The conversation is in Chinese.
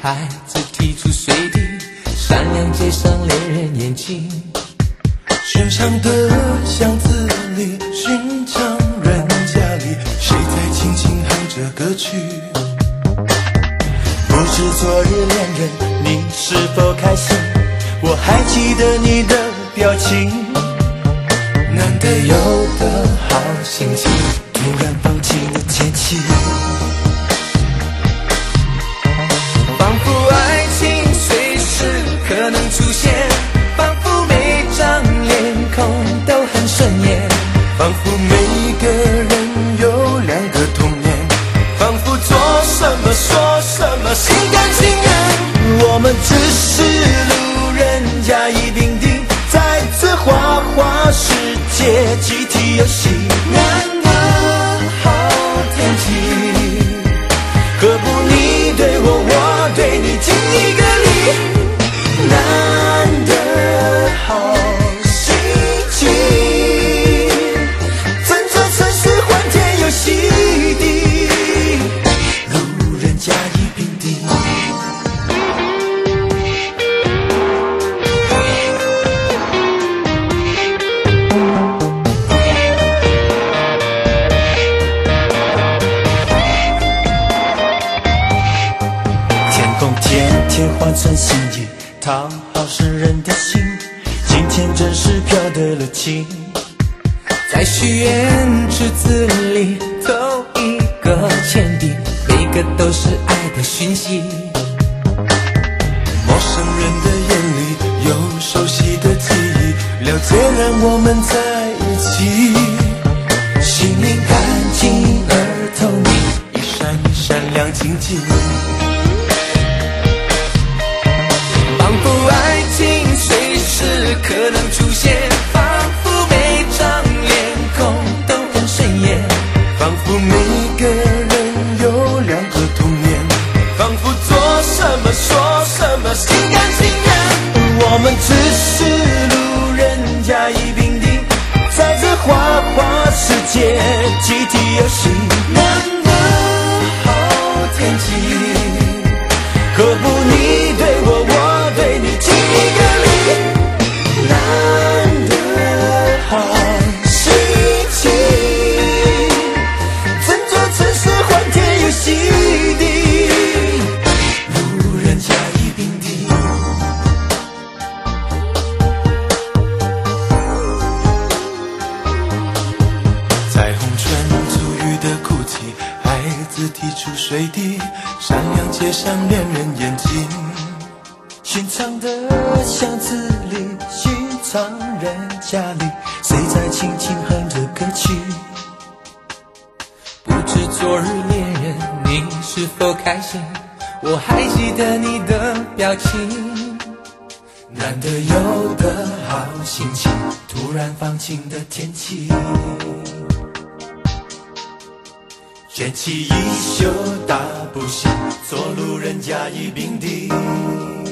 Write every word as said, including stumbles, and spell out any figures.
孩子提出水滴，闪亮街上恋人眼睛。 寻常的巷子里，寻常人家里，谁在轻轻哼着歌曲？不知昨日恋人你是否开心？我还记得你的表情。 难得有的好心情， 突然放晴的天气， 仿佛爱情随时可能出现，仿佛每张脸孔都很顺眼， 仿佛每个人有两个童年，仿佛做什么说什么心甘情愿。我们只是路人甲乙丙丁，在这花花世界集体游戏。 难得好天气， 何不你对我，我对你，敬一个礼。难得好心情，整座城市欢天又喜地，路人甲乙丙丁。天空天天换成心意，讨好世人的心，今天真是飘对了情。 在许愿池子里投一个铅笔，每个都是爱的讯息。 陌生人的眼里有熟悉的记忆，了解让我们在一起。 心灵干净而透明， 一闪一闪亮晶晶， 仿佛爱情随时可能出现，仿佛每张脸孔都很顺眼， 仿佛每个人有两个童年，仿佛做什么说什么心甘情愿。我们只是路人甲乙丙丁，在这花花世界集体游戏。 难得好天气， 何不你对我，我对你，敬一个礼。难得好心情，整座城市欢天又喜地，路人甲乙丙丁。在红唇足语的哭泣，孩子提出水滴，闪亮街上恋人眼睛。寻常的巷子里，寻常人家里，谁在轻轻哼着歌曲？ 不知昨日恋人你是否开心，我还记得你的表情。 难得有的好心情，突然放晴的天气，卷起衣袖大步行，做路人甲乙丙丁。